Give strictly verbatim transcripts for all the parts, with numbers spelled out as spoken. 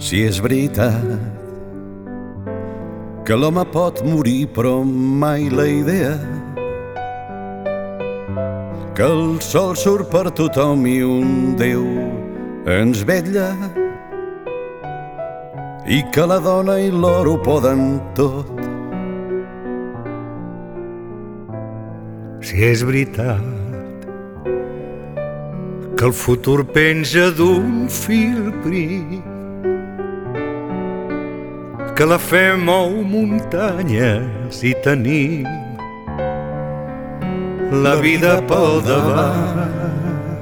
Si és veritat que l'home pot morir però mai la idea que el sol surt per tothom i un Déu ens vetlla i que la dona i l'or ho poden tot. Si és veritat que el futur penja d'un fil prim, que la fe mou muntanyes i tenim la vida pel davant.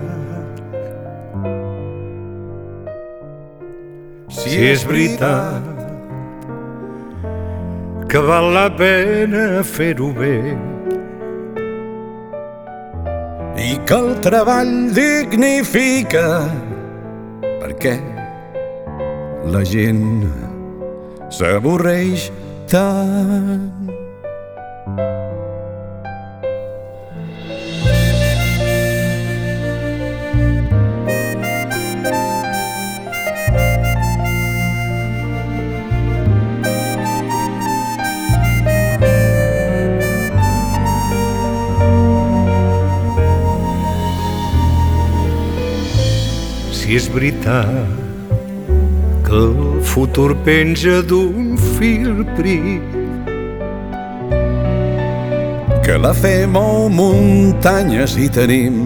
Si és veritat que val la pena fer-ho bé i que el treball dignifica, perquè la gent s'avorreix tant. Si és veritat que el futur penja d'un fil prim, que la fe mou muntanyes i tenim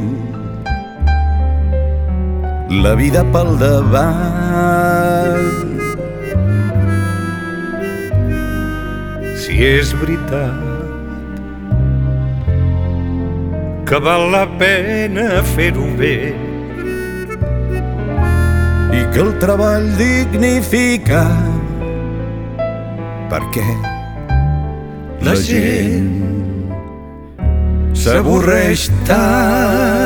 la vida pel davant. Si és veritat que val la pena fer-ho bé i que el treball dignifica, perquè la gent s'avorreix tant.